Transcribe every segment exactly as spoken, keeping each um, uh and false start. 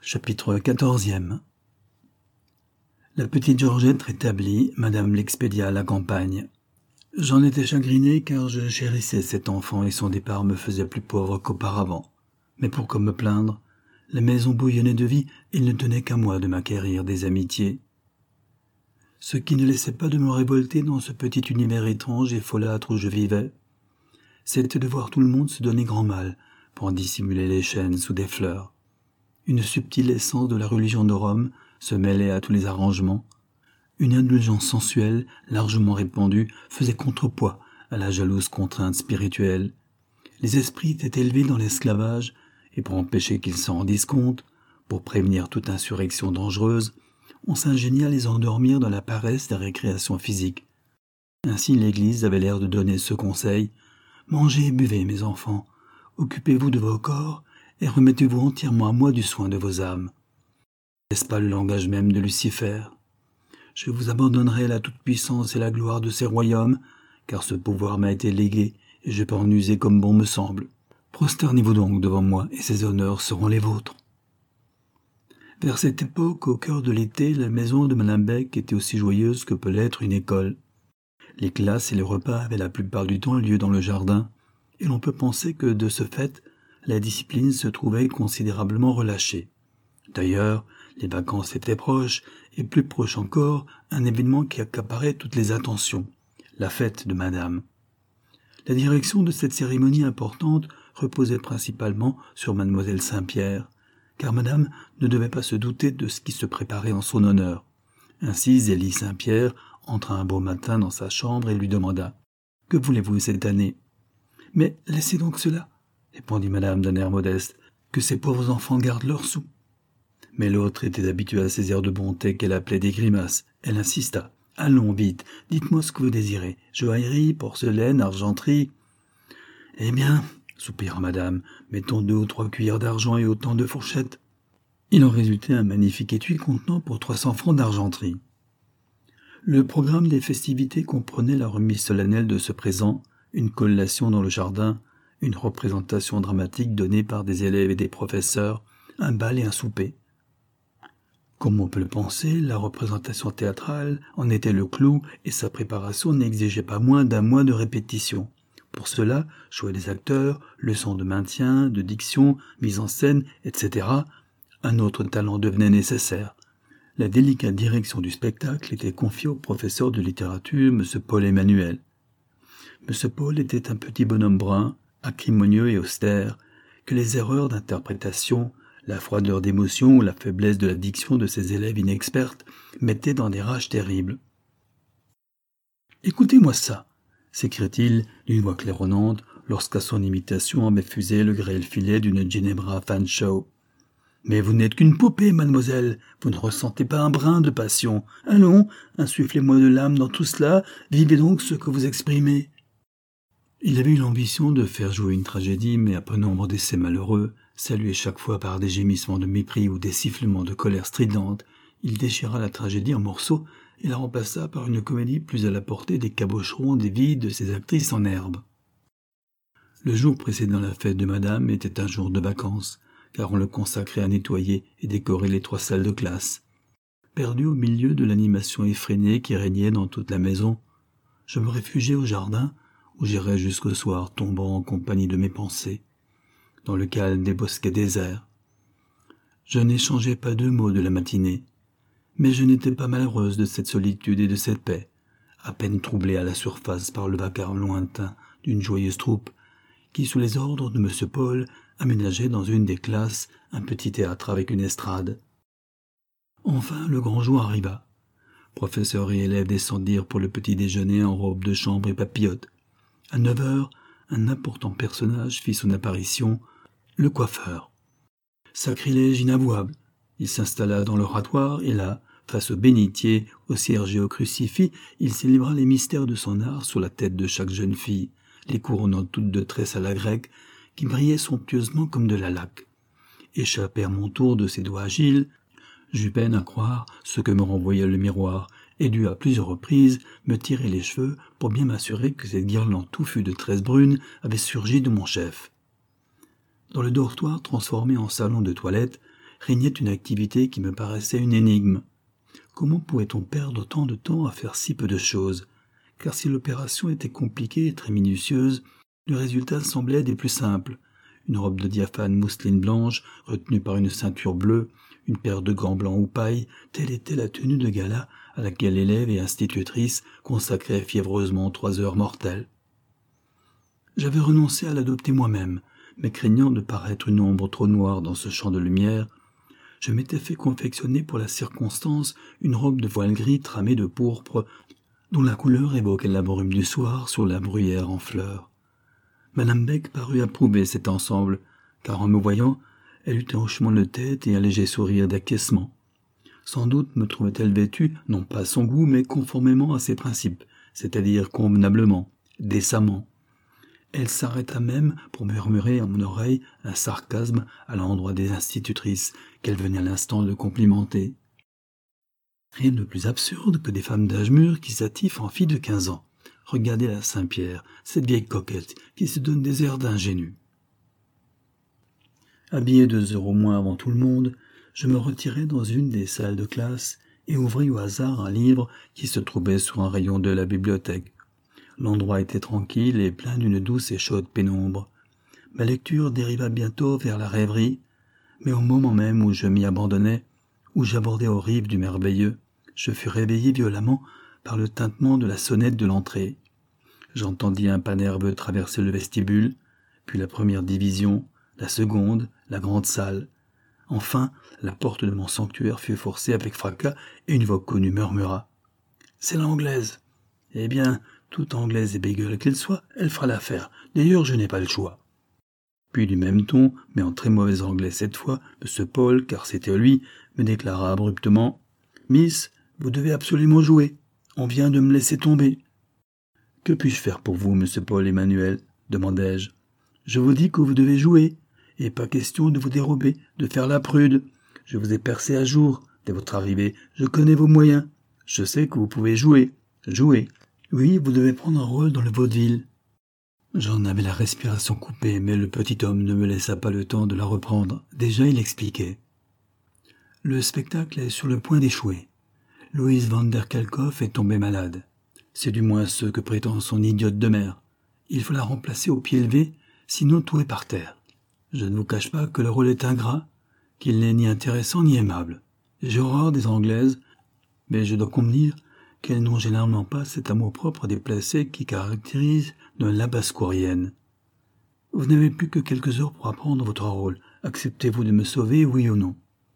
Chapitre quatorzième. La petite Georgette rétablie, madame l'expédia à la campagne. J'en étais chagriné car je chérissais cet enfant et son départ me faisait plus pauvre qu'auparavant. Mais pourquoi me plaindre? La maison bouillonnait de vie et il ne tenait qu'à moi de m'acquérir des amitiés. Ce qui ne laissait pas de me révolter dans ce petit univers étrange et folâtre où je vivais, c'était de voir tout le monde se donner grand mal pour en dissimuler les chaînes sous des fleurs. Une subtile essence de la religion de Rome se mêlait à tous les arrangements. Une indulgence sensuelle, largement répandue, faisait contrepoids à la jalouse contrainte spirituelle. Les esprits étaient élevés dans l'esclavage, et pour empêcher qu'ils s'en rendissent compte, pour prévenir toute insurrection dangereuse, on s'ingénia à les endormir dans la paresse des récréations physiques. Ainsi l'Église avait l'air de donner ce conseil: « Mangez et buvez, mes enfants, occupez-vous de vos corps, et remettez-vous entièrement à moi du soin de vos âmes. » N'est-ce pas le langage même de Lucifer? Je vous abandonnerai la toute-puissance et la gloire de ces royaumes, car ce pouvoir m'a été légué, et je peux en user comme bon me semble. Prosternez-vous donc devant moi, et ces honneurs seront les vôtres. Vers cette époque, au cœur de l'été, la maison de Madame Beck était aussi joyeuse que peut l'être une école. Les classes et les repas avaient la plupart du temps lieu dans le jardin, et l'on peut penser que, de ce fait, la discipline se trouvait considérablement relâchée. D'ailleurs, les vacances étaient proches, et plus proche encore, un événement qui accaparait toutes les attentions, la fête de Madame. La direction de cette cérémonie importante reposait principalement sur Mademoiselle Saint-Pierre, car Madame ne devait pas se douter de ce qui se préparait en son honneur. Ainsi Zélie Saint-Pierre entra un beau matin dans sa chambre et lui demanda « Que voulez-vous cette année ?»« Mais laissez donc cela, » répondit Madame d'un air modeste, « que ces pauvres enfants gardent leurs sous. » Mais l'autre était habituée à ces airs de bonté qu'elle appelait des grimaces. Elle insista. « Allons, vite, dites-moi ce que vous désirez. Joaillerie, porcelaine, argenterie. »« Eh bien, soupira Madame, mettons deux ou trois cuillères d'argent et autant de fourchettes. » Il en résultait un magnifique étui contenant pour trois cents francs d'argenterie. Le programme des festivités comprenait la remise solennelle de ce présent, une collation dans le jardin, une représentation dramatique donnée par des élèves et des professeurs, un bal et un souper. Comme on peut le penser, la représentation théâtrale en était le clou et sa préparation n'exigeait pas moins d'un mois de répétition. Pour cela, choix des acteurs, leçons de maintien, de diction, mise en scène, et cetera, un autre talent devenait nécessaire. La délicate direction du spectacle était confiée au professeur de littérature, M. Paul Emmanuel. M. Paul était un petit bonhomme brun, acrimonieux et austère, que les erreurs d'interprétation, la froideur d'émotion ou la faiblesse de la diction de ses élèves inexpertes mettaient dans des rages terribles. « Écoutez-moi ça !» s'écria-t-il d'une voix claironnante lorsqu'à son imitation avait fusé le grêle filet d'une Ginebra Fanshawe. « Mais vous n'êtes qu'une poupée, mademoiselle, vous ne ressentez pas un brin de passion. Allons, insufflez-moi de l'âme dans tout cela, vivez donc ce que vous exprimez. » Il avait eu l'ambition de faire jouer une tragédie, mais à peu nombre d'essais malheureux, salué chaque fois par des gémissements de mépris ou des sifflements de colère stridente, il déchira la tragédie en morceaux et la remplaça par une comédie plus à la portée des cabocherons des vies de ses actrices en herbe. Le jour précédant la fête de Madame était un jour de vacances, car on le consacrait à nettoyer et décorer les trois salles de classe. Perdu au milieu de l'animation effrénée qui régnait dans toute la maison, je me réfugiai au jardin, où j'irais jusqu'au soir tombant en compagnie de mes pensées, dans le calme des bosquets déserts. Je n'échangeai pas deux mots de la matinée, mais je n'étais pas malheureuse de cette solitude et de cette paix, à peine troublée à la surface par le vacarme lointain d'une joyeuse troupe, qui, sous les ordres de M. Paul, aménageait dans une des classes un petit théâtre avec une estrade. Enfin, le grand jour arriva. Professeurs et élèves descendirent pour le petit déjeuner en robe de chambre et papillotes. À neuf heures, un important personnage fit son apparition, le coiffeur. Sacrilège inavouable. Il s'installa dans l'oratoire et là, face au bénitier, au cierge et au crucifix, il célébra les mystères de son art sur la tête de chaque jeune fille, les couronnant toutes de tresses à la grecque, qui brillaient somptueusement comme de la laque. Échappé à mon tour de ses doigts agiles, j'eus peine à croire ce que me renvoyait le miroir, et dut à plusieurs reprises me tirer les cheveux pour bien m'assurer que cette guirlande touffue de tresses brunes avait surgi de mon chef. Dans le dortoir transformé en salon de toilette, régnait une activité qui me paraissait une énigme. Comment pouvait-on perdre tant de temps à faire si peu de choses? Car si l'opération était compliquée et très minutieuse, le résultat semblait des plus simples. Une robe de diaphane mousseline blanche, retenue par une ceinture bleue, une paire de gants blancs ou paille, telle était la tenue de gala à laquelle l'élève et institutrice consacraient fiévreusement trois heures mortelles. J'avais renoncé à l'adopter moi-même, mais craignant de paraître une ombre trop noire dans ce champ de lumière, je m'étais fait confectionner pour la circonstance une robe de voile gris tramée de pourpre, dont la couleur évoquait la brume du soir sur la bruyère en fleurs. Madame Beck parut approuver cet ensemble, car en me voyant, elle eut un hochement de tête et un léger sourire d'acquiescement. Sans doute me trouvait-elle vêtue, non pas à son goût, mais conformément à ses principes, c'est-à-dire convenablement, décemment. Elle s'arrêta même pour murmurer à mon oreille un sarcasme à l'endroit des institutrices qu'elle venait à l'instant de complimenter. Rien de plus absurde que des femmes d'âge mûr qui s'attifent en filles de quinze ans. Regardez la Saint-Pierre, cette vieille coquette qui se donne des airs d'ingénue. Habillé deux heures au moins avant tout le monde, je me retirai dans une des salles de classe et ouvris au hasard un livre qui se trouvait sur un rayon de la bibliothèque. L'endroit était tranquille et plein d'une douce et chaude pénombre. Ma lecture dériva bientôt vers la rêverie, mais au moment même où je m'y abandonnais, où j'abordais aux rives du merveilleux, je fus réveillé violemment par le tintement de la sonnette de l'entrée. J'entendis un pas nerveux traverser le vestibule, puis la première division, la seconde, la grande salle. Enfin, la porte de mon sanctuaire fut forcée avec fracas et une voix connue murmura « C'est l'anglaise !» Eh bien, toute anglaise et bégueule qu'elle soit, elle fera l'affaire. D'ailleurs, je n'ai pas le choix. Puis du même ton, mais en très mauvais anglais cette fois, M. Paul, car c'était lui, me déclara abruptement « Miss, vous devez absolument jouer. On vient de me laisser tomber. »« Que puis-je faire pour vous, M. Paul Emmanuel ?» demandai-je. « Je vous dis que vous devez jouer, et pas question de vous dérober, de faire la prude. Je vous ai percé à jour, dès votre arrivée. Je connais vos moyens. Je sais que vous pouvez jouer. Jouer. Oui, vous devez prendre un rôle dans le vaudeville. » J'en avais la respiration coupée, mais le petit homme ne me laissa pas le temps de la reprendre. Déjà, il expliquait. « Le spectacle est sur le point d'échouer. Louise van der Kalkoff est tombée malade. C'est du moins ce que prétend son idiote de mère. Il faut la remplacer au pied levé, sinon tout est par terre. Je ne vous cache pas que le rôle est ingrat, qu'il n'est ni intéressant ni aimable. J'ai horreur des Anglaises, mais je dois convenir qu'elles n'ont généralement pas cet amour-propre déplacé qui caractérise une labascourienne. Vous n'avez plus que quelques heures pour apprendre votre rôle. Acceptez-vous de me sauver, oui ou non ?»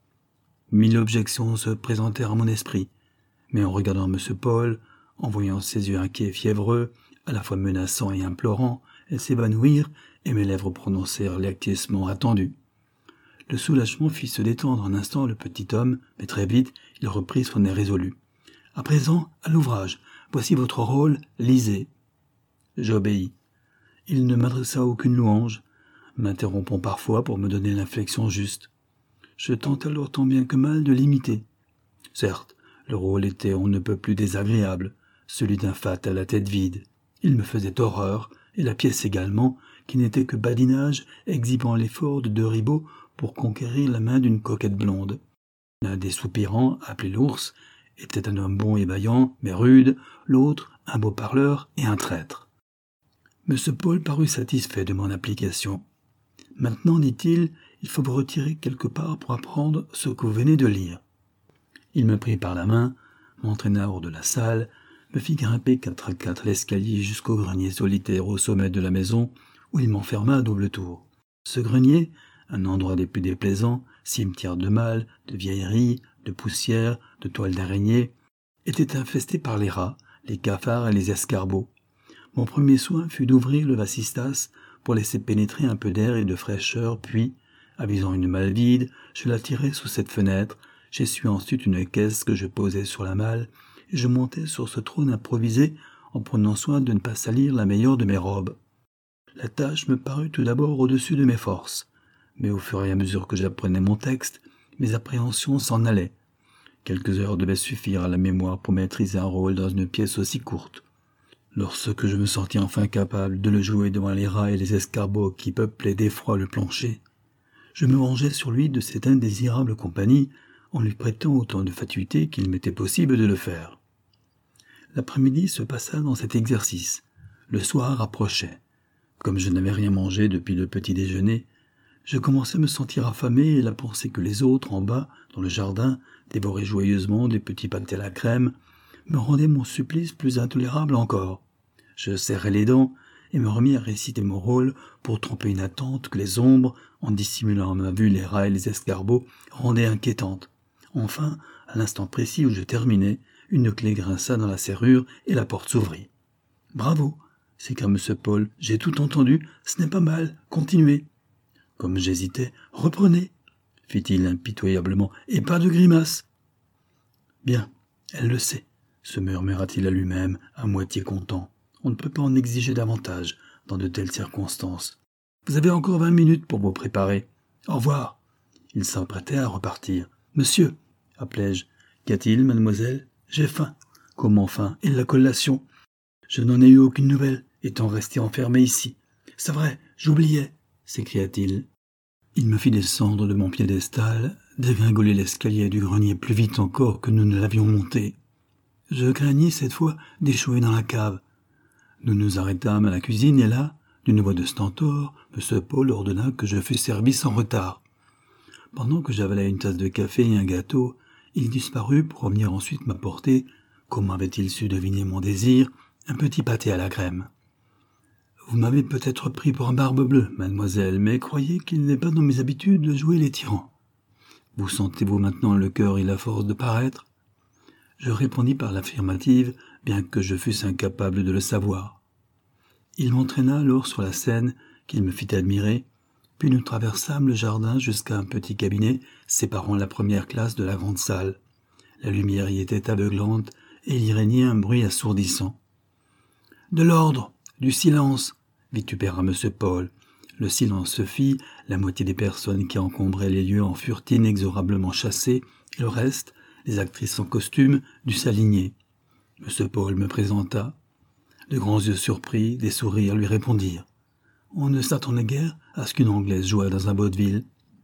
Mille objections se présentèrent à mon esprit, mais en regardant M. Paul, en voyant ses yeux inquiets et fiévreux, à la fois menaçants et implorants, elles s'évanouirent et mes lèvres prononcèrent l'acquiescement attendu. Le soulagement fit se détendre un instant le petit homme, mais très vite, il reprit son air résolu. « À présent, à l'ouvrage. Voici votre rôle, lisez. » J'obéis. Il ne m'adressa aucune louange, m'interrompant parfois pour me donner l'inflexion juste. Je tente alors tant bien que mal de l'imiter. Certes, le rôle était on ne peut plus désagréable, celui d'un fat à la tête vide. Il me faisait horreur, et la pièce également, qui n'était que badinage, exhibant l'effort de deux ribots pour conquérir la main d'une coquette blonde. L'un des soupirants, appelé l'ours, était un homme bon et vaillant, mais rude, l'autre, un beau parleur et un traître. M. Paul parut satisfait de mon application. « Maintenant, dit-il, il faut vous retirer quelque part pour apprendre ce que vous venez de lire. » Il me prit par la main, m'entraîna hors de la salle, me fit grimper quatre à quatre l'escalier jusqu'au grenier solitaire au sommet de la maison, où il m'enferma à double tour. Ce grenier, un endroit des plus déplaisants, cimetière de malles, de vieilleries, de poussière, de toiles d'araignée, était infesté par les rats, les cafards et les escargots. Mon premier soin fut d'ouvrir le vasistas pour laisser pénétrer un peu d'air et de fraîcheur, puis, avisant une malle vide, je la tirai sous cette fenêtre, j'essuyai ensuite une caisse que je posai sur la malle, et je montai sur ce trône improvisé en prenant soin de ne pas salir la meilleure de mes robes. La tâche me parut tout d'abord au-dessus de mes forces, mais au fur et à mesure que j'apprenais mon texte, mes appréhensions s'en allaient. Quelques heures devaient suffire à la mémoire pour maîtriser un rôle dans une pièce aussi courte. Lorsque je me sentis enfin capable de le jouer devant les rats et les escargots qui peuplaient d'effroi le plancher, Je me vengeais sur lui de cette indésirable compagnie en lui prêtant autant de fatuité qu'il m'était possible de le faire. L'après-midi se passa dans cet exercice. Le soir approchait. Comme je n'avais rien mangé depuis le petit déjeuner, je commençais à me sentir affamé et la pensée que les autres, en bas, dans le jardin, dévoraient joyeusement des petits pâtés à la crème, me rendait mon supplice plus intolérable encore. Je serrai les dents et me remis à réciter mon rôle pour tromper une attente que les ombres, en dissimulant à ma vue les rats et les escargots, rendaient inquiétante. Enfin, à l'instant précis où je terminais, une clé grinça dans la serrure et la porte s'ouvrit. « Bravo !» s'écria M. Paul. « J'ai tout entendu, ce n'est pas mal, continuez. » Comme j'hésitais, « Reprenez !» fit-il impitoyablement, « et pas de grimace. »« Bien, elle le sait, » se murmura-t-il à lui-même, à moitié content. « On ne peut pas en exiger davantage dans de telles circonstances. Vous avez encore vingt minutes pour vous préparer. Au revoir. » Il s'apprêtait à repartir. « Monsieur, » appelai-je, « qu'y a-t-il, mademoiselle ? J'ai faim. »« Comment faim ? Et la collation ? Je n'en ai eu aucune nouvelle, étant resté enfermé ici. »« C'est vrai, j'oubliais, » s'écria-t-il. Il me fit descendre de mon piédestal, dégringoler l'escalier du grenier plus vite encore que nous ne l'avions monté. Je craignis cette fois d'échouer dans la cave. Nous nous arrêtâmes à la cuisine et là, d'une voix de stentor, M. Paul ordonna que je fusse servi sans retard. Pendant que j'avalais une tasse de café et un gâteau, il disparut pour revenir ensuite m'apporter, comment avait-il su deviner mon désir, un petit pâté à la crème. « Vous m'avez peut-être pris pour un barbe bleue, mademoiselle, mais croyez qu'il n'est pas dans mes habitudes de jouer les tyrans. Vous sentez-vous maintenant le cœur et la force de paraître ?» Je répondis par l'affirmative, bien que je fusse incapable de le savoir. Il m'entraîna alors sur la scène, qu'il me fit admirer, puis nous traversâmes le jardin jusqu'à un petit cabinet séparant la première classe de la grande salle. La lumière y était aveuglante et il y régnait un bruit assourdissant. « De l'ordre, du silence !» vitupéra M. Paul. Le silence se fit, la moitié des personnes qui encombraient les lieux en furent inexorablement chassées, et le reste, les actrices en costume, dut s'aligner. M. Paul me présenta. De grands yeux surpris, des sourires lui répondirent. On ne s'attendait guère à ce qu'une Anglaise jouât dans un vaudeville.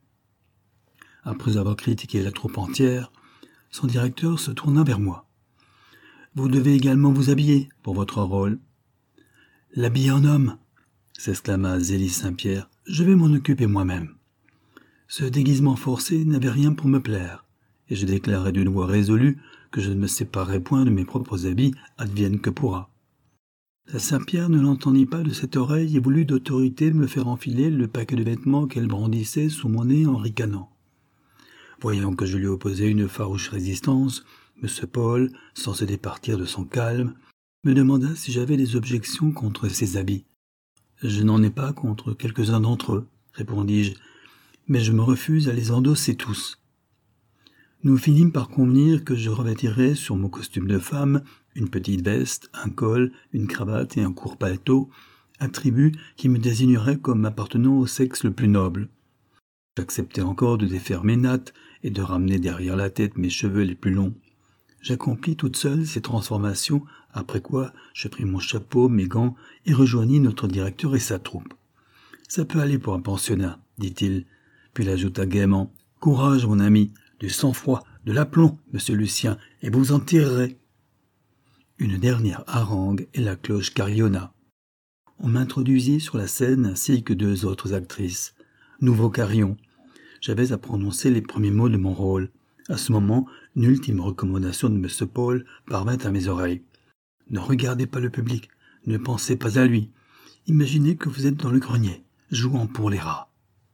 Après avoir critiqué la troupe entière, son directeur se tourna vers moi. « Vous devez également vous habiller pour votre rôle. »« L'habiller en homme !» s'exclama Zélie Saint-Pierre. « Je vais m'en occuper moi-même. » Ce déguisement forcé n'avait rien pour me plaire, et je déclarai d'une voix résolue que je ne me séparerais point de mes propres habits, advienne que pourra. La Saint-Pierre ne l'entendit pas de cette oreille et voulut d'autorité me faire enfiler le paquet de vêtements qu'elle brandissait sous mon nez en ricanant. Voyant que je lui opposais une farouche résistance, M. Paul, sans se départir de son calme, me demanda si j'avais des objections contre ces habits. « Je n'en ai pas contre quelques-uns d'entre eux, » répondis-je, « mais je me refuse à les endosser tous. » Nous finîmes par convenir que je revêtirais sur mon costume de femme une petite veste, un col, une cravate et un court paletot, attributs qui me désigneraient comme appartenant au sexe le plus noble. J'acceptais encore de défaire mes nattes et de ramener derrière la tête mes cheveux les plus longs. J'accomplis toute seule ces transformations, après quoi je pris mon chapeau, mes gants et rejoignis notre directeur et sa troupe. « Ça peut aller pour un pensionnat, » dit-il, puis il ajouta gaiement. « Courage, mon ami, du sang-froid, de l'aplomb, monsieur Lucien, et vous en tirerez. » Une dernière harangue et la cloche carillonna. On m'introduisit sur la scène ainsi que deux autres actrices. Nouveau carillon. J'avais à prononcer les premiers mots de mon rôle. À ce moment, une ultime recommandation de M. Paul parvint à mes oreilles. « Ne regardez pas le public, ne pensez pas à lui. Imaginez que vous êtes dans le grenier, jouant pour les rats. »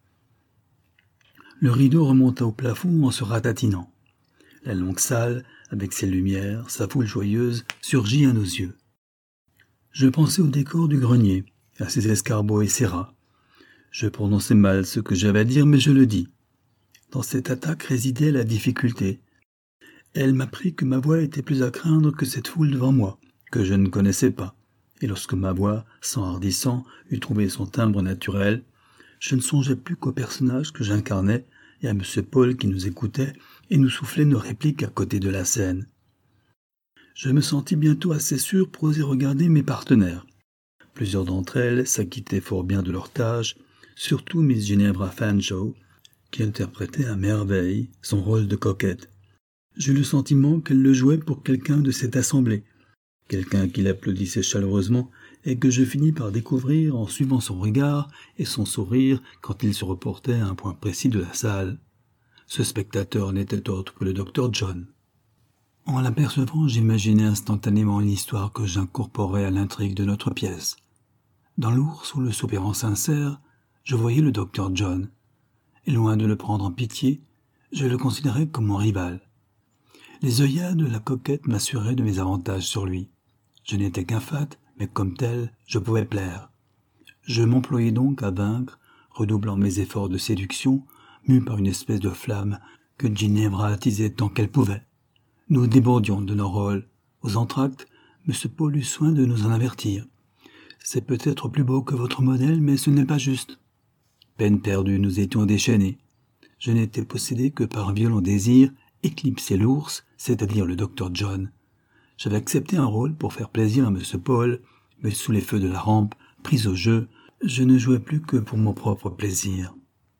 Le rideau remonta au plafond en se ratatinant. La longue salle, avec ses lumières, sa foule joyeuse, surgit à nos yeux. Je pensais au décor du grenier, à ses escargots et ses rats. Je prononçais mal ce que j'avais à dire, mais je le dis. Dans cette attaque résidait la difficulté. Elle m'apprit que ma voix était plus à craindre que cette foule devant moi, que je ne connaissais pas. Et lorsque ma voix, s'enhardissant, eut trouvé son timbre naturel, je ne songeais plus qu'au personnage que j'incarnais et à M. Paul qui nous écoutait et nous soufflait nos répliques à côté de la scène. Je me sentis bientôt assez sûr pour oser regarder mes partenaires. Plusieurs d'entre elles s'acquittaient fort bien de leur tâche, surtout Miss Ginevra Fanshawe, qui interprétait à merveille son rôle de coquette. J'eus le sentiment qu'elle le jouait pour quelqu'un de cette assemblée, quelqu'un qui l'applaudissait chaleureusement et que je finis par découvrir en suivant son regard et son sourire quand il se reportait à un point précis de la salle. Ce spectateur n'était autre que le docteur John. En l'apercevant, j'imaginais instantanément l'histoire que j'incorporais à l'intrigue de notre pièce. Dans l'ours ou le soupirant sincère, je voyais le docteur John, et loin de le prendre en pitié, je le considérais comme mon rival. Les œillades de la coquette m'assuraient de mes avantages sur lui. Je n'étais qu'un fat, mais comme tel, je pouvais plaire. Je m'employais donc à vaincre, redoublant mes efforts de séduction, mû par une espèce de flamme que Ginevra attisait tant qu'elle pouvait. Nous débordions de nos rôles. Aux entr'actes, M. Paul eut soin de nous en avertir. « C'est peut-être plus beau que votre modèle, mais ce n'est pas juste. » Peine perdue, nous étions déchaînés. Je n'étais possédé que par un violent désir, éclipser l'ours, c'est-à-dire le docteur John. J'avais accepté un rôle pour faire plaisir à M. Paul, mais sous les feux de la rampe, pris au jeu, je ne jouais plus que pour mon propre plaisir.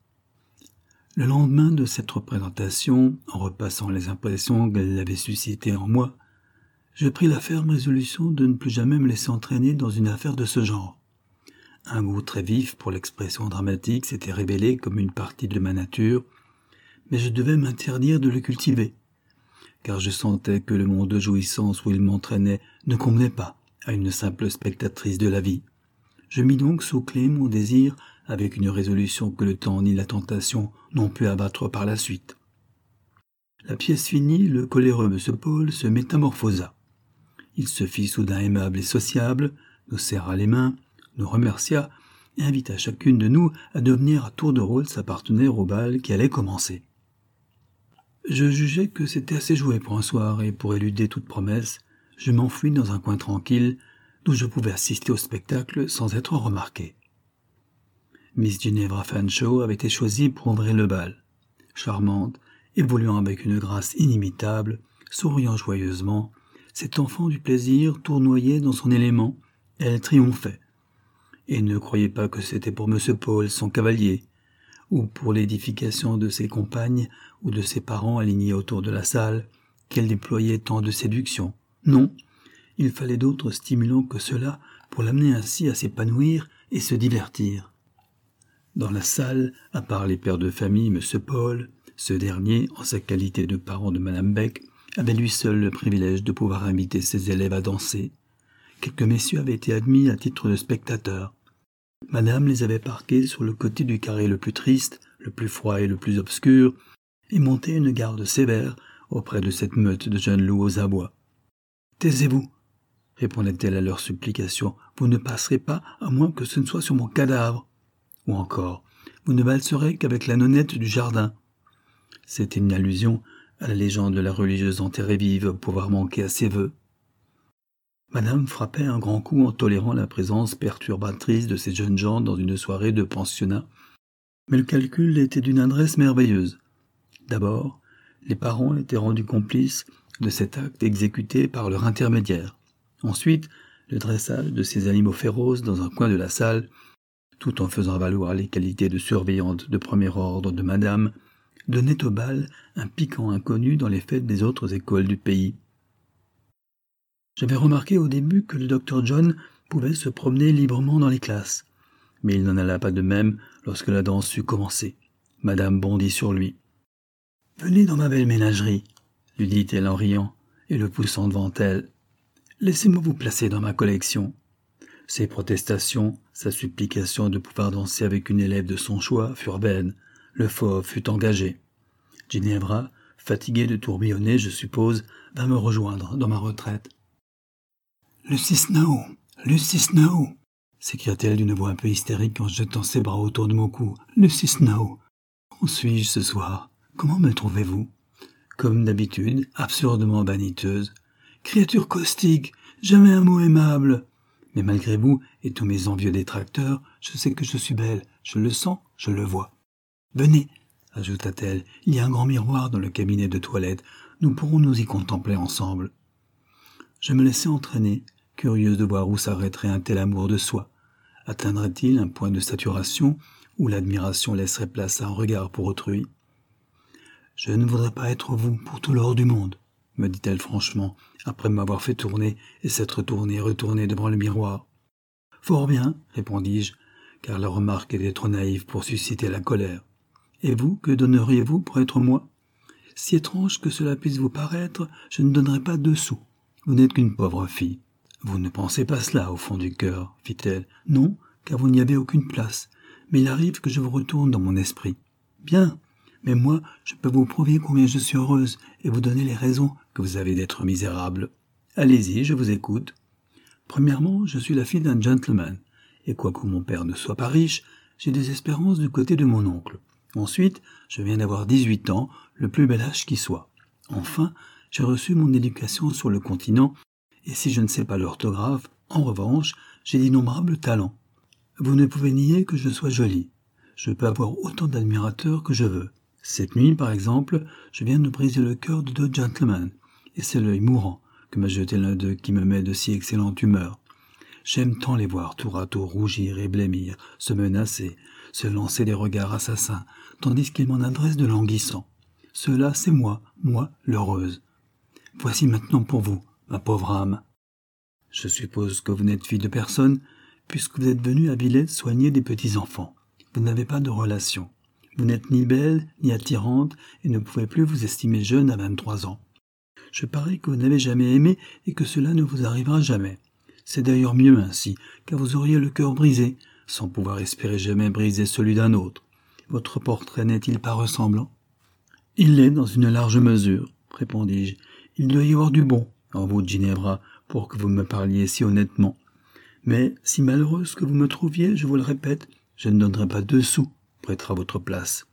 Le lendemain de cette représentation, en repassant les impressions qu'elle avait suscitées en moi, je pris la ferme résolution de ne plus jamais me laisser entraîner dans une affaire de ce genre. Un goût très vif pour l'expression dramatique s'était révélé comme une partie de ma nature, mais je devais m'interdire de le cultiver, car je sentais que le monde de jouissance où il m'entraînait ne convenait pas à une simple spectatrice de la vie. Je mis donc sous clé mon désir avec une résolution que le temps ni la tentation n'ont pu abattre par la suite. La pièce finie, le coléreux M. Paul se métamorphosa. Il se fit soudain aimable et sociable, nous serra les mains, nous remercia et invita chacune de nous à devenir à tour de rôle sa partenaire au bal qui allait commencer. Je jugeais que c'était assez joué pour un soir et pour éluder toute promesse, je m'enfuis dans un coin tranquille d'où je pouvais assister au spectacle sans être remarqué. Miss Ginevra Fanshawe avait été choisie pour ouvrir le bal. Charmante, évoluant avec une grâce inimitable, souriant joyeusement, cet enfant du plaisir tournoyait dans son élément, elle triomphait. Et ne croyez pas que c'était pour M. Paul, son cavalier, ou pour l'édification de ses compagnes ou de ses parents alignés autour de la salle, qu'elle déployait tant de séduction. Non, il fallait d'autres stimulants que cela pour l'amener ainsi à s'épanouir et se divertir. Dans la salle, à part les pères de famille, M. Paul, ce dernier, en sa qualité de parent de Madame Beck, avait lui seul le privilège de pouvoir inviter ses élèves à danser. Quelques messieurs avaient été admis à titre de spectateurs. Madame les avait parqués sur le côté du carré le plus triste, le plus froid et le plus obscur, et montait une garde sévère auprès de cette meute de jeunes loups aux abois. « Taisez-vous » répondait-elle à leurs supplications. « Vous ne passerez pas, à moins que ce ne soit sur mon cadavre. » Ou encore, « Vous ne valserez qu'avec la nonnette du jardin. » C'était une allusion à la légende de la religieuse enterrée vive pouvoir manquer à ses vœux. Madame frappait un grand coup en tolérant la présence perturbatrice de ces jeunes gens dans une soirée de pensionnat, mais le calcul était d'une adresse merveilleuse. D'abord, les parents étaient rendus complices de cet acte exécuté par leur intermédiaire. Ensuite, le dressage de ces animaux féroces dans un coin de la salle, tout en faisant valoir les qualités de surveillante de premier ordre de Madame, donnait au bal un piquant inconnu dans les fêtes des autres écoles du pays. J'avais remarqué au début que le docteur John pouvait se promener librement dans les classes, mais il n'en alla pas de même lorsque la danse eut commencé. Madame bondit sur lui. « Venez dans ma belle ménagerie, » lui dit-elle en riant et le poussant devant elle. « Laissez-moi vous placer dans ma collection. » Ses protestations, sa supplication de pouvoir danser avec une élève de son choix furent vaines. Le fauve fut engagé. Ginevra, fatiguée de tourbillonner, je suppose, va me rejoindre dans ma retraite. « Lucy Snow, Lucy Snow !» s'écria-t-elle d'une voix un peu hystérique en jetant ses bras autour de mon cou. « Lucy Snow, où suis-je ce soir? Comment me trouvez-vous ?» Comme d'habitude, absurdement vaniteuse. « Créature caustique, jamais un mot aimable. Mais malgré vous et tous mes envieux détracteurs, je sais que je suis belle, je le sens, je le vois. Venez, ajouta-t-elle, il y a un grand miroir dans le cabinet de toilette, nous pourrons nous y contempler ensemble. » Je me laissai entraîner, curieuse de voir où s'arrêterait un tel amour de soi. Atteindrait-il un point de saturation où l'admiration laisserait place à un regard pour autrui. « Je ne voudrais pas être vous pour tout l'or du monde, » me dit-elle franchement, après m'avoir fait tourner et s'être tournée et retournée devant le miroir. « Fort bien, » répondis-je, car la remarque était trop naïve pour susciter la colère. « Et vous, que donneriez-vous pour être moi ? Si étrange que cela puisse vous paraître, je ne donnerai pas deux sous. Vous n'êtes qu'une pauvre fille. »« Vous ne pensez pas cela au fond du cœur, » fit-elle. « Non, car vous n'y avez aucune place. Mais il arrive que je vous retourne dans mon esprit. »« Bien, mais moi, je peux vous prouver combien je suis heureuse et vous donner les raisons que vous avez d'être misérable. Allez-y, je vous écoute. Premièrement, je suis la fille d'un gentleman, et quoique mon père ne soit pas riche, j'ai des espérances du côté de mon oncle. Ensuite, je viens d'avoir dix-huit ans, le plus bel âge qui soit. Enfin, j'ai reçu mon éducation sur le continent, et si je ne sais pas l'orthographe, en revanche, j'ai d'innombrables talents. Vous ne pouvez nier que je sois jolie. Je peux avoir autant d'admirateurs que je veux. Cette nuit, par exemple, je viens de briser le cœur de deux gentlemen, et c'est l'œil mourant que m'a jeté l'un d'eux qui me met de si excellente humeur. J'aime tant les voir tour à tour rougir et blêmir, se menacer, se lancer des regards assassins, tandis qu'ils m'en adressent de languissants. Cela, c'est moi, moi, l'heureuse. Voici maintenant pour vous, ma pauvre âme. Je suppose que vous n'êtes fille de personne, puisque vous êtes venue à Villette soigner des petits-enfants. Vous n'avez pas de relation. Vous n'êtes ni belle, ni attirante, et ne pouvez plus vous estimer jeune à vingt-trois ans. Je parie que vous n'avez jamais aimé et que cela ne vous arrivera jamais. C'est d'ailleurs mieux ainsi, car vous auriez le cœur brisé, sans pouvoir espérer jamais briser celui d'un autre. Votre portrait n'est-il pas ressemblant ? Il l'est dans une large mesure, répondis-je. Il doit y avoir du bon en vous, Ginevra, pour que vous me parliez si honnêtement. Mais, si malheureuse que vous me trouviez, je vous le répète, je ne donnerai pas deux sous pour être à votre place.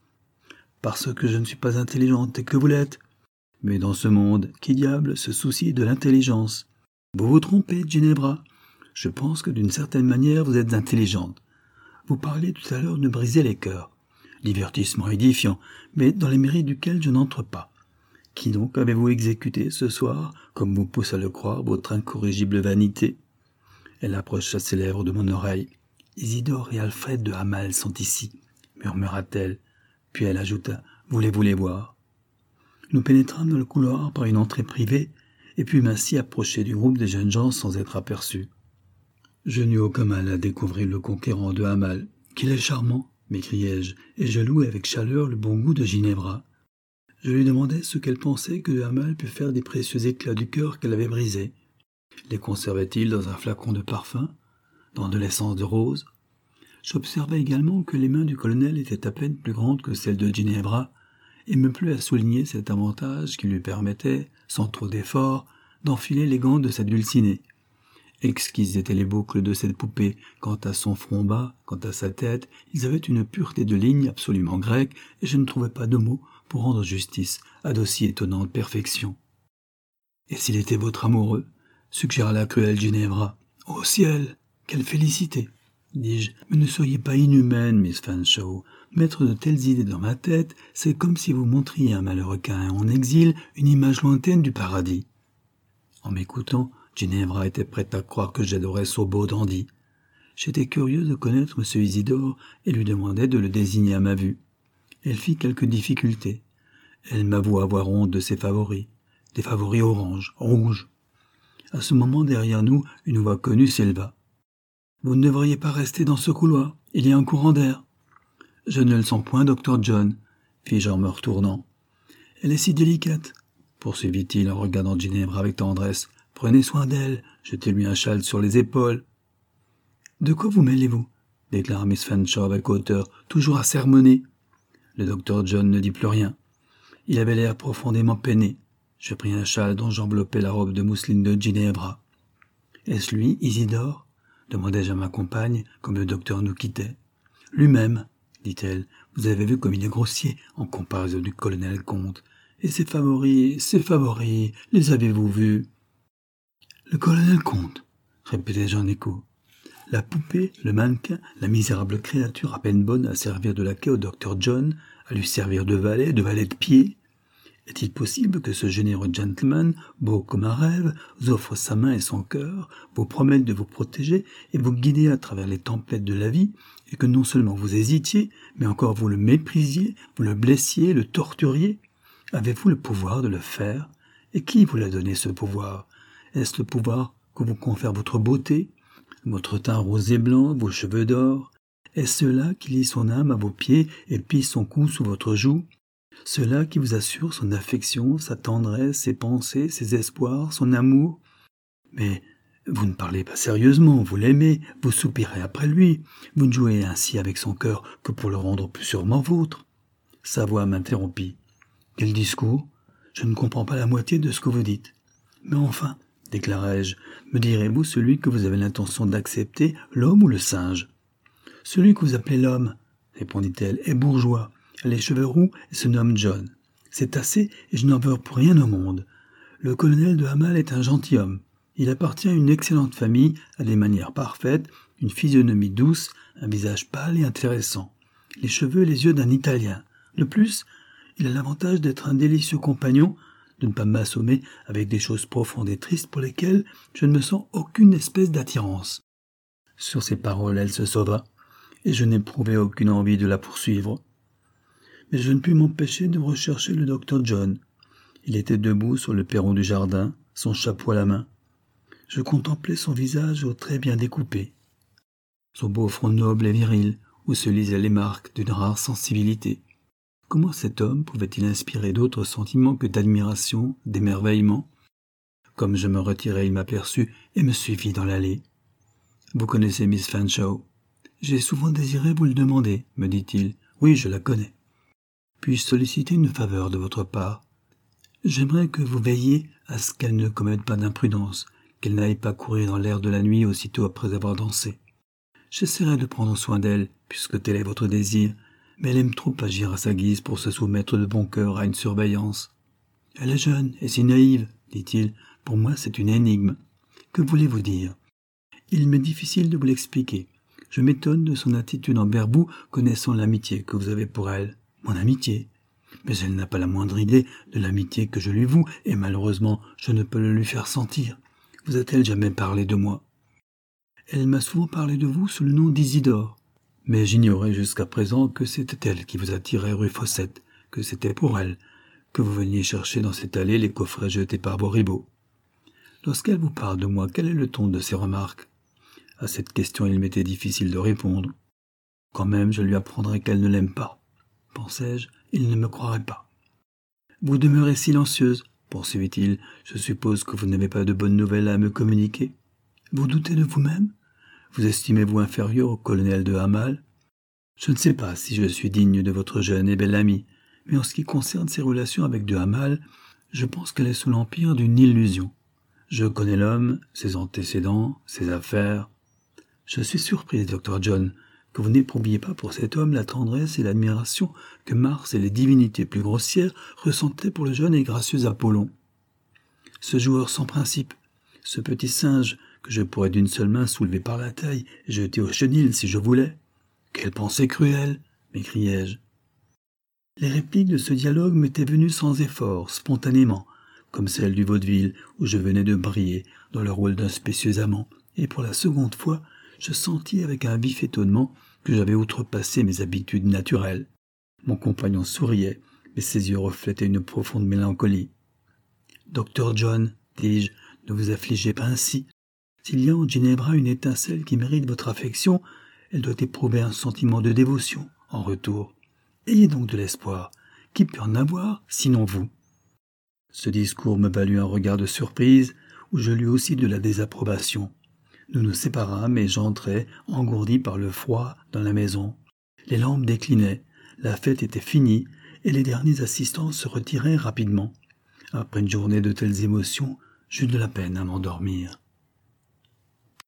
Parce que je ne suis pas intelligente et que vous l'êtes. Mais dans ce monde, qui diable se soucie de l'intelligence ? Vous vous trompez, Ginevra. Je pense que d'une certaine manière vous êtes intelligente. Vous parliez tout à l'heure de briser les cœurs. Divertissement édifiant, mais dans les mérites duquel je n'entre pas. Qui donc avez-vous exécuté ce soir, comme vous pousse à le croire votre incorrigible vanité ? Elle approcha ses lèvres de mon oreille. Isidore et Alfred de Hamal sont ici, murmura-t-elle, puis elle ajouta, voulez-vous les voir ? Nous pénétrâmes dans le couloir par une entrée privée, et puis m'assis approché du groupe des jeunes gens sans être aperçu. Je n'eus aucun mal à découvrir le conquérant de Hamal. Qu'il est charmant, m'écriai-je, et je louai avec chaleur le bon goût de Ginevra. Je lui demandai ce qu'elle pensait que de Hamal pût faire des précieux éclats du cœur qu'elle avait brisés. Les conservait-il dans un flacon de parfum, dans de l'essence de rose ? J'observai également que les mains du colonel étaient à peine plus grandes que celles de Ginevra, et me plut à souligner cet avantage qui lui permettait, sans trop d'effort, d'enfiler les gants de sa dulcinée. Exquises étaient les boucles de cette poupée, quant à son front bas, quant à sa tête, ils avaient une pureté de ligne absolument grecque, et je ne trouvais pas de mots pour rendre justice à d'aussi étonnante perfection. « Et s'il était votre amoureux ?» suggéra la cruelle Ginevra. « Ô ciel, quelle félicité !» dis-je. « Mais ne soyez pas inhumaine, Miss Fanshawe. Mettre de telles idées dans ma tête, c'est comme si vous montriez à un malheureux Caïn en exil une image lointaine du paradis. » En m'écoutant, Ginevra était prête à croire que j'adorais ce beau dandy. J'étais curieux de connaître M. Isidore et lui demandai de le désigner à ma vue. Elle fit quelques difficultés. Elle m'avoua avoir honte de ses favoris, des favoris orange, rouges. À ce moment, derrière nous, une voix connue s'éleva. « Vous ne devriez pas rester dans ce couloir, il y a un courant d'air. »« Je ne le sens point, docteur John, » fis-je en me retournant. « Elle est si délicate, » poursuivit-il en regardant Ginevra avec tendresse. « Prenez soin d'elle, jetez-lui un châle sur les épaules. »« De quoi vous mêlez-vous » déclara Miss Fanshawe avec hauteur, toujours à sermonner. Le docteur John ne dit plus rien. Il avait l'air profondément peiné. Je pris un châle dont j'enveloppais la robe de mousseline de Ginevra. « Est-ce lui, Isidore ?» demandai-je à ma compagne, comme le docteur nous quittait. « Lui-même, » dit-elle. « Vous avez vu comme il est grossier en comparaison du colonel Comte. Et ses favoris, ses favoris, les avez-vous vus ?»« Le colonel Comte, » répétai-je en écho. La poupée, le mannequin, la misérable créature à peine bonne à servir de laquais au docteur John, à lui servir de valet, de valet de pied. Est-il possible que ce généreux gentleman, beau comme un rêve, vous offre sa main et son cœur, vous promette de vous protéger et vous guider à travers les tempêtes de la vie, et que non seulement vous hésitiez, mais encore vous le méprisiez, vous le blessiez, le torturiez? Avez-vous le pouvoir de le faire? Et qui vous l'a donné ce pouvoir? Est-ce le pouvoir que vous confère votre beauté, votre teint rose et blanc, vos cheveux d'or? Est-ce cela qui lie son âme à vos pieds et pisse son cou sous votre joue? Cela qui vous assure son affection, sa tendresse, ses pensées, ses espoirs, son amour? Mais vous ne parlez pas sérieusement, vous l'aimez, vous soupirez après lui, vous ne jouez ainsi avec son cœur que pour le rendre plus sûrement vôtre. Sa voix m'interrompit. Quel discours? Je ne comprends pas la moitié de ce que vous dites. Mais enfin, déclarai-je, me direz-vous celui que vous avez l'intention d'accepter, l'homme ou le singe? Celui que vous appelez l'homme, répondit-elle, est bourgeois, a les cheveux roux et se nomme John. C'est assez et je n'en veux pour rien au monde. Le colonel de Hamal est un gentilhomme. Il appartient à une excellente famille, a des manières parfaites, une physionomie douce, un visage pâle et intéressant, les cheveux et les yeux d'un Italien. De plus, il a l'avantage d'être un délicieux compagnon, de ne pas m'assommer avec des choses profondes et tristes pour lesquelles je ne me sens aucune espèce d'attirance. Sur ces paroles, elle se sauva, et je n'éprouvai aucune envie de la poursuivre. Mais je ne pus m'empêcher de rechercher le docteur John. Il était debout sur le perron du jardin, son chapeau à la main. Je contemplais son visage aux traits bien découpés, son beau front noble et viril, où se lisaient les marques d'une rare sensibilité. Comment cet homme pouvait-il inspirer d'autres sentiments que d'admiration, d'émerveillement? Comme je me retirais, il m'aperçut et me suivit dans l'allée. « Vous connaissez Miss Fanshawe? J'ai souvent désiré vous le demander, me dit-il. Oui, je la connais. Puis-je solliciter une faveur de votre part? J'aimerais que vous veilliez à ce qu'elle ne commette pas d'imprudence, qu'elle n'aille pas courir dans l'air de la nuit aussitôt après avoir dansé. J'essaierai de prendre soin d'elle, puisque tel est votre désir, mais elle aime trop agir à sa guise pour se soumettre de bon cœur à une surveillance. Elle est jeune et si naïve, dit-il. Pour moi, c'est une énigme. Que voulez-vous dire? Il m'est difficile de vous l'expliquer. Je m'étonne de son attitude envers vous, connaissant l'amitié que vous avez pour elle. Mon amitié? Mais elle n'a pas la moindre idée de l'amitié que je lui voue, et malheureusement, je ne peux le lui faire sentir. Vous a-t-elle jamais parlé de moi? Elle m'a souvent parlé de vous sous le nom d'Isidore. Mais j'ignorais jusqu'à présent que c'était elle qui vous attirait rue Fossette, que c'était pour elle que vous veniez chercher dans cette allée les coffrets jetés par vos ribauds. Lorsqu'elle vous parle de moi, quel est le ton de ses remarques? À cette question, il m'était difficile de répondre. Quand même, je lui apprendrai qu'elle ne l'aime pas. Pensais-je, il ne me croirait pas. Vous demeurez silencieuse, poursuivit-il. Je suppose que vous n'avez pas de bonnes nouvelles à me communiquer. Vous doutez de vous-même? Vous estimez-vous inférieur au colonel de Hamal? Je ne sais pas si je suis digne de votre jeune et belle amie, mais en ce qui concerne ses relations avec de Hamal, je pense qu'elle est sous l'empire d'une illusion. Je connais l'homme, ses antécédents, ses affaires. Je suis surprise, docteur John, que vous n'éprouviez pas pour cet homme la tendresse et l'admiration que Mars et les divinités plus grossières ressentaient pour le jeune et gracieux Apollon. Ce joueur sans principe, ce petit singe que je pourrais d'une seule main soulever par la taille et jeter au chenil si je voulais. Quelle pensée cruelle, m'écriai-je. Les répliques de ce dialogue m'étaient venues sans effort, spontanément, comme celles du vaudeville où je venais de briller dans le rôle d'un spécieux amant, et pour la seconde fois, je sentis avec un vif étonnement que j'avais outrepassé mes habitudes naturelles. Mon compagnon souriait, mais ses yeux reflétaient une profonde mélancolie. « Docteur John, dis-je, ne vous affligez pas ainsi. S'il y a en Ginevra une étincelle qui mérite votre affection, elle doit éprouver un sentiment de dévotion en retour. Ayez donc de l'espoir. Qui peut en avoir, sinon vous ?» Ce discours me valut un regard de surprise, où je lus aussi de la désapprobation. Nous nous séparâmes et j'entrai, engourdi par le froid, dans la maison. Les lampes déclinaient, la fête était finie, et les derniers assistants se retiraient rapidement. Après une journée de telles émotions, j'eus de la peine à m'endormir.